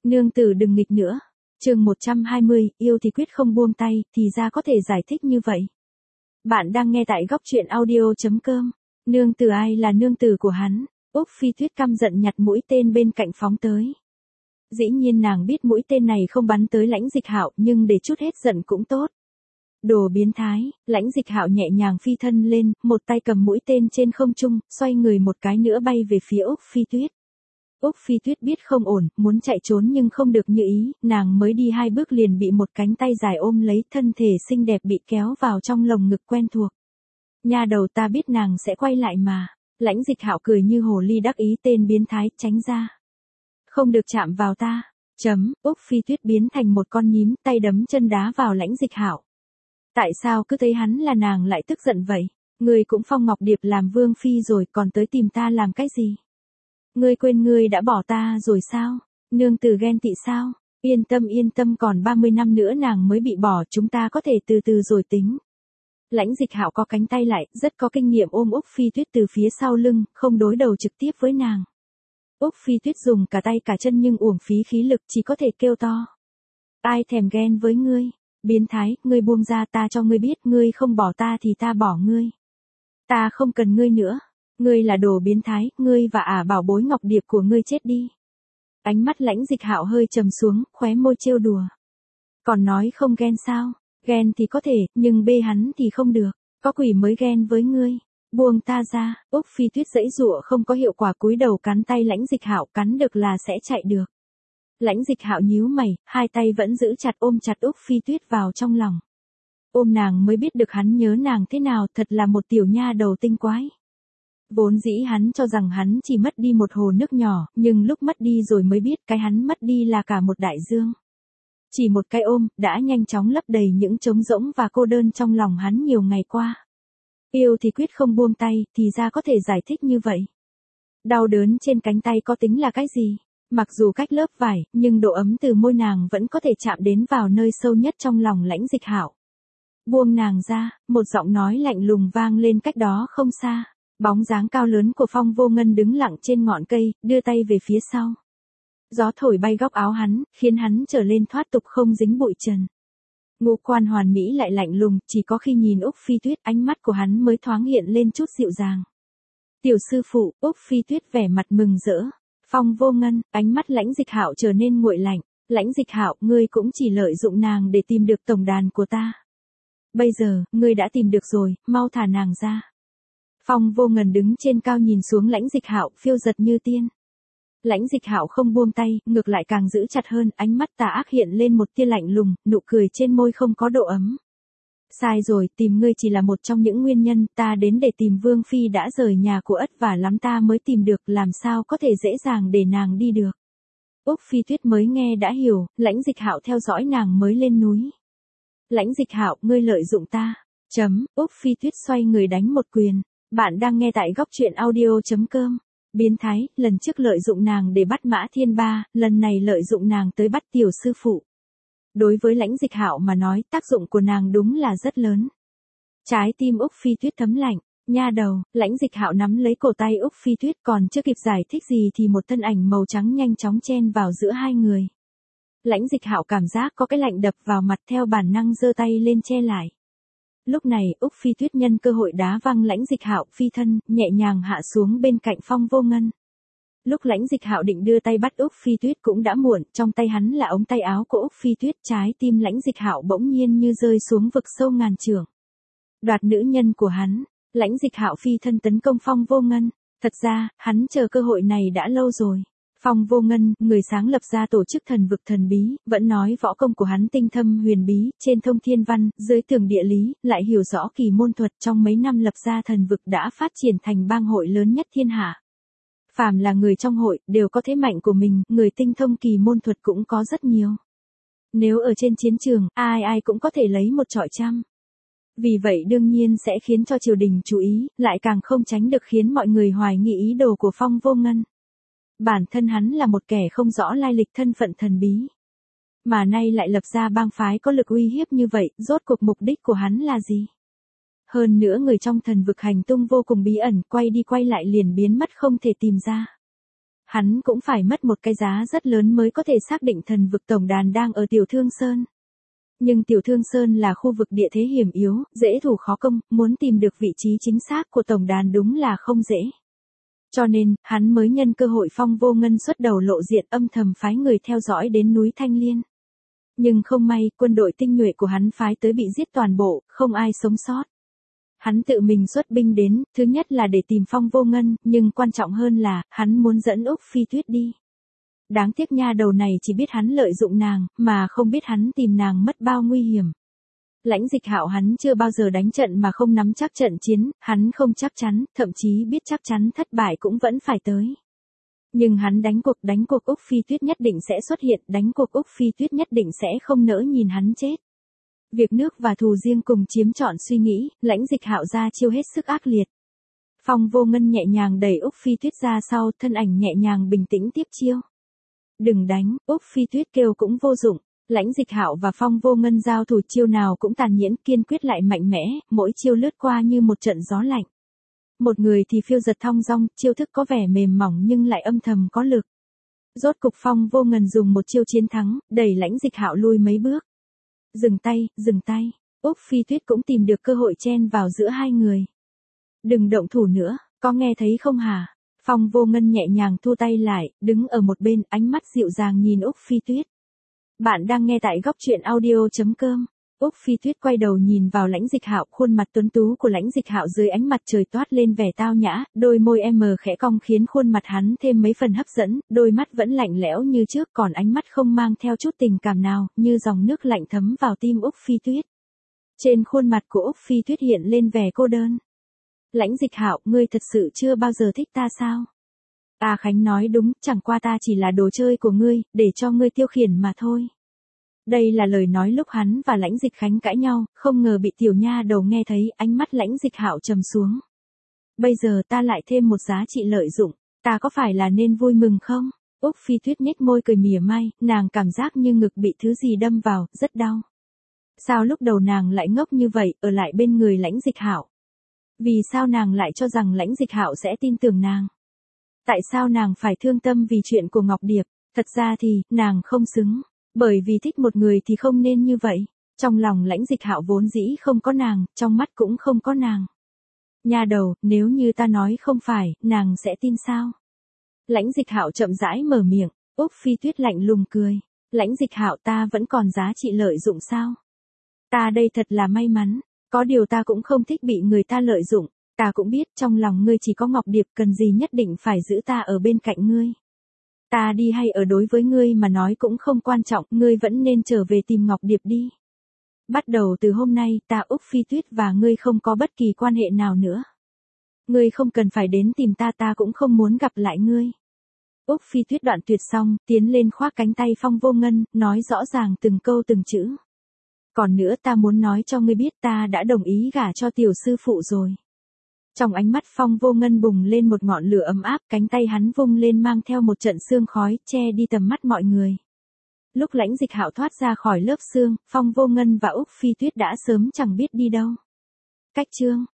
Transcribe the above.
Nương tử đừng nghịch nữa. Chương 120, yêu thì quyết không buông tay, thì ra có thể giải thích như vậy. Bạn đang nghe tại góc truyện audio.com. Nương tử ai là nương tử của hắn? Úc Phi Tuyết căm giận nhặt mũi tên bên cạnh phóng tới. Dĩ nhiên nàng biết mũi tên này không bắn tới Lãnh Dịch Hạo, nhưng để chút hết giận cũng tốt. Đồ biến thái. Lãnh Dịch Hạo nhẹ nhàng phi thân lên, một tay cầm mũi tên trên không trung, xoay người một cái nữa bay về phía Úc Phi Tuyết. Úc Phi Tuyết biết không ổn, muốn chạy trốn nhưng không được như ý, nàng mới đi 2 bước liền bị một cánh tay dài ôm lấy, thân thể xinh đẹp bị kéo vào trong lồng ngực quen thuộc. Nha đầu, ta biết nàng sẽ quay lại mà. Lãnh Dịch Hạo cười như hồ ly đắc ý, tên biến thái, tránh ra. Không được chạm vào ta. Úc Phi Tuyết biến thành một con nhím, tay đấm chân đá vào Lãnh Dịch Hạo. Tại sao cứ thấy hắn là nàng lại tức giận vậy? Ngươi cũng phong Ngọc Điệp làm vương phi rồi, còn tới tìm ta làm cái gì? Ngươi quên ngươi đã bỏ ta rồi sao? Nương tử ghen tị sao? Yên tâm, còn 30 năm nữa nàng mới bị bỏ, chúng ta có thể từ từ rồi tính. Lãnh Dịch Hạo có cánh tay lại, rất có kinh nghiệm, ôm Úc Phi Tuyết từ phía sau lưng, không đối đầu trực tiếp với nàng. Úc Phi Tuyết dùng cả tay cả chân nhưng uổng phí khí lực, chỉ có thể kêu to. Ai thèm ghen với ngươi? Biến thái, ngươi buông ra, ta cho ngươi biết, ngươi không bỏ ta thì ta bỏ ngươi. Ta không cần ngươi nữa. Ngươi là đồ biến thái, ngươi và bảo bối Ngọc Điệp của ngươi chết đi. Ánh mắt Lãnh Dịch Hạo hơi trầm xuống, khóe môi trêu đùa. Còn nói không ghen sao? Ghen thì có thể, nhưng bê hắn thì không được. Có quỷ mới ghen với ngươi. Buông ta ra. Úc Phi Tuyết giãy giụa không có hiệu quả, cúi đầu cắn tay Lãnh Dịch Hạo, cắn được là sẽ chạy được. Lãnh Dịch Hạo nhíu mày, hai tay vẫn giữ chặt, ôm chặt Úc Phi Tuyết vào trong lòng. Ôm nàng mới biết được hắn nhớ nàng thế nào, thật là một tiểu nha đầu tinh quái. Vốn dĩ hắn cho rằng hắn chỉ mất đi một hồ nước nhỏ, nhưng lúc mất đi rồi mới biết cái hắn mất đi là cả một đại dương. Chỉ một cái ôm, đã nhanh chóng lấp đầy những trống rỗng và cô đơn trong lòng hắn nhiều ngày qua. Yêu thì quyết không buông tay, thì ra có thể giải thích như vậy. Đau đớn trên cánh tay có tính là cái gì? Mặc dù cách lớp vải, nhưng độ ấm từ môi nàng vẫn có thể chạm đến vào nơi sâu nhất trong lòng Lãnh Dịch Hạo. Buông nàng ra, một giọng nói lạnh lùng vang lên cách đó không xa. Bóng dáng cao lớn của Phong Vô Ngân đứng lặng trên ngọn cây, đưa tay về phía sau. Gió thổi bay góc áo hắn, khiến hắn trở lên thoát tục không dính bụi trần. Ngũ quan hoàn mỹ lại lạnh lùng, chỉ có khi nhìn Úc Phi Tuyết, ánh mắt của hắn mới thoáng hiện lên chút dịu dàng. Tiểu sư phụ. Úc Phi Tuyết vẻ mặt mừng rỡ. Phong Vô Ngân. Ánh mắt Lãnh Dịch Hạo trở nên nguội lạnh. Lãnh Dịch Hạo, ngươi cũng chỉ lợi dụng nàng để tìm được tổng đàn của ta. Bây giờ, ngươi đã tìm được rồi, mau thả nàng ra. Phong Vô Ngân đứng trên cao nhìn xuống Lãnh Dịch Hạo, phiêu giật như tiên. Lãnh Dịch Hạo không buông tay, ngược lại càng giữ chặt hơn, ánh mắt tà ác hiện lên một tia lạnh lùng, nụ cười trên môi không có độ ấm. Sai rồi, tìm ngươi chỉ là một trong những nguyên nhân, ta đến để tìm Vương Phi đã rời nhà của Ất Vả lắm ta mới tìm được, làm sao có thể dễ dàng để nàng đi được. Úc Phi Tuyết mới nghe đã hiểu, Lãnh Dịch Hạo theo dõi nàng mới lên núi. Lãnh Dịch Hạo, ngươi lợi dụng ta. Úc Phi Tuyết xoay người đánh một quyền. Bạn đang nghe tại góc truyện audio.com. Biến thái, lần trước lợi dụng nàng để bắt Mã Thiên Ba, lần này lợi dụng nàng tới bắt tiểu sư phụ. Đối với Lãnh Dịch Hạo mà nói, tác dụng của nàng đúng là rất lớn. Trái tim Úc Phi Tuyết thấm lạnh. Nha đầu. Lãnh Dịch Hạo nắm lấy cổ tay Úc Phi Tuyết, còn chưa kịp giải thích gì thì một thân ảnh màu trắng nhanh chóng chen vào giữa hai người. Lãnh Dịch Hạo cảm giác có cái lạnh đập vào mặt, theo bản năng giơ tay lên che lại. Lúc này, Úc Phi Tuyết nhân cơ hội đá văng Lãnh Dịch Hạo, phi thân, nhẹ nhàng hạ xuống bên cạnh Phong Vô Ngân. Lúc Lãnh Dịch Hạo định đưa tay bắt Úc Phi Tuyết cũng đã muộn, trong tay hắn là ống tay áo của Úc Phi Tuyết, trái tim Lãnh Dịch Hạo bỗng nhiên như rơi xuống vực sâu ngàn trượng. Đoạt nữ nhân của hắn. Lãnh Dịch Hạo phi thân tấn công Phong Vô Ngân. Thật ra, hắn chờ cơ hội này đã lâu rồi. Phong Vô Ngân, người sáng lập ra tổ chức thần vực thần bí, vẫn nói võ công của hắn tinh thâm huyền bí, trên thông thiên văn, dưới tường địa lý, lại hiểu rõ kỳ môn thuật, trong mấy năm lập ra thần vực đã phát triển thành bang hội lớn nhất thiên hạ. Phàm là người trong hội, đều có thế mạnh của mình, người tinh thông kỳ môn thuật cũng có rất nhiều. Nếu ở trên chiến trường, ai cũng có thể lấy một trọi trăm. Vì vậy đương nhiên sẽ khiến cho triều đình chú ý, lại càng không tránh được khiến mọi người hoài nghi ý đồ của Phong Vô Ngân. Bản thân hắn là một kẻ không rõ lai lịch thân phận thần bí. Mà nay lại lập ra bang phái có lực uy hiếp như vậy, rốt cuộc mục đích của hắn là gì? Hơn nữa người trong thần vực hành tung vô cùng bí ẩn, quay đi quay lại liền biến mất không thể tìm ra. hắn cũng phải mất một cái giá rất lớn mới có thể xác định thần vực tổng đàn đang ở Tiểu Thương Sơn. Nhưng Tiểu Thương Sơn là khu vực địa thế hiểm yếu, dễ thủ khó công, muốn tìm được vị trí chính xác của tổng đàn đúng là không dễ. Cho nên, hắn mới nhân cơ hội Phong Vô Ngân xuất đầu lộ diện âm thầm phái người theo dõi đến núi Thanh Liên. Nhưng không may, quân đội tinh nhuệ của hắn phái tới bị giết toàn bộ, không ai sống sót. Hắn tự mình xuất binh đến, thứ nhất là để tìm Phong Vô Ngân, nhưng quan trọng hơn là, hắn muốn dẫn Úc Phi Tuyết đi. Đáng tiếc nha đầu này chỉ biết hắn lợi dụng nàng, mà không biết hắn tìm nàng mất bao nguy hiểm. Lãnh Dịch Hạo hắn chưa bao giờ đánh trận mà không nắm chắc trận chiến, hắn không chắc chắn, thậm chí biết chắc chắn thất bại cũng vẫn phải tới. Nhưng hắn đánh cuộc Úc Phi Tuyết nhất định sẽ xuất hiện, đánh cuộc Úc Phi Tuyết nhất định sẽ không nỡ nhìn hắn chết. Việc nước và thù riêng cùng chiếm trọn suy nghĩ, Lãnh Dịch Hạo ra chiêu hết sức ác liệt. Phong Vô Ngân nhẹ nhàng đẩy Úc Phi Tuyết ra sau, thân ảnh nhẹ nhàng bình tĩnh tiếp chiêu. Đừng đánh, Úc Phi Tuyết kêu cũng vô dụng. Lãnh Dịch Hạo và Phong Vô Ngân giao thủ chiêu nào cũng tàn nhẫn, kiên quyết lại mạnh mẽ, mỗi chiêu lướt qua như một trận gió lạnh. Một người thì phiêu dật thong dong, chiêu thức có vẻ mềm mỏng nhưng lại âm thầm có lực. Rốt cục Phong Vô Ngân dùng một chiêu chiến thắng, đẩy Lãnh Dịch Hạo lui mấy bước. Dừng tay. Úc Phi Tuyết cũng tìm được cơ hội chen vào giữa hai người. Đừng động thủ nữa, có nghe thấy không hả? Phong Vô Ngân nhẹ nhàng thu tay lại, đứng ở một bên, ánh mắt dịu dàng nhìn Úc Phi Tuyết. Bạn đang nghe tại góc truyện audio.com. Úc Phi Tuyết quay đầu nhìn vào Lãnh Dịch Hạo, khuôn mặt tuấn tú của Lãnh Dịch Hạo dưới ánh mặt trời toát lên vẻ tao nhã, đôi môi khẽ cong khiến khuôn mặt hắn thêm mấy phần hấp dẫn, đôi mắt vẫn lạnh lẽo như trước, còn ánh mắt không mang theo chút tình cảm nào, như dòng nước lạnh thấm vào tim Úc Phi Tuyết. Trên khuôn mặt của Úc Phi Tuyết hiện lên vẻ cô đơn. Lãnh Dịch Hạo, ngươi thật sự chưa bao giờ thích ta sao? A Khánh nói đúng, chẳng qua ta chỉ là đồ chơi của ngươi, để cho ngươi tiêu khiển mà thôi. Đây là lời nói lúc hắn và Lãnh Dịch Khánh cãi nhau, không ngờ bị tiểu nha đầu nghe thấy, ánh mắt Lãnh Dịch Hạo trầm xuống. Bây giờ ta lại thêm một giá trị lợi dụng, ta có phải là nên vui mừng không? Úc Phi Tuyết nhếch môi cười mỉa mai, nàng cảm giác như ngực bị thứ gì đâm vào, rất đau. Sao lúc đầu nàng lại ngốc như vậy, ở lại bên người Lãnh Dịch Hạo? Vì sao nàng lại cho rằng Lãnh Dịch Hạo sẽ tin tưởng nàng? Tại sao nàng phải thương tâm vì chuyện của Ngọc Điệp? Thật ra thì, nàng không xứng. Bởi vì thích một người thì không nên như vậy. Trong lòng Lãnh Dịch Hạo vốn dĩ không có nàng, trong mắt cũng không có nàng. Nha đầu, nếu như ta nói không phải, nàng sẽ tin sao? Lãnh Dịch Hạo chậm rãi mở miệng, Úc Phi Tuyết lạnh lùng cười. Lãnh Dịch Hạo, ta vẫn còn giá trị lợi dụng sao? Ta đây thật là may mắn, có điều ta cũng không thích bị người ta lợi dụng. Ta cũng biết trong lòng ngươi chỉ có Ngọc Điệp, cần gì nhất định phải giữ ta ở bên cạnh ngươi. Ta đi hay ở đối với ngươi mà nói cũng không quan trọng, ngươi vẫn nên trở về tìm Ngọc Điệp đi. Bắt đầu từ hôm nay, ta Úc Phi Tuyết và ngươi không có bất kỳ quan hệ nào nữa. Ngươi không cần phải đến tìm ta, ta cũng không muốn gặp lại ngươi. Úc Phi Tuyết đoạn tuyệt xong, tiến lên khoác cánh tay Phong Vô Ngân, nói rõ ràng từng câu từng chữ. Còn nữa ta muốn nói cho ngươi biết ta đã đồng ý gả cho tiểu sư phụ rồi. Trong ánh mắt Phong Vô Ngân bùng lên một ngọn lửa ấm áp, cánh tay hắn vung lên mang theo một trận sương khói, che đi tầm mắt mọi người. Lúc Lãnh Dịch Hạo thoát ra khỏi lớp sương, Phong Vô Ngân và Úc Phi Tuyết đã sớm chẳng biết đi đâu. Cách chương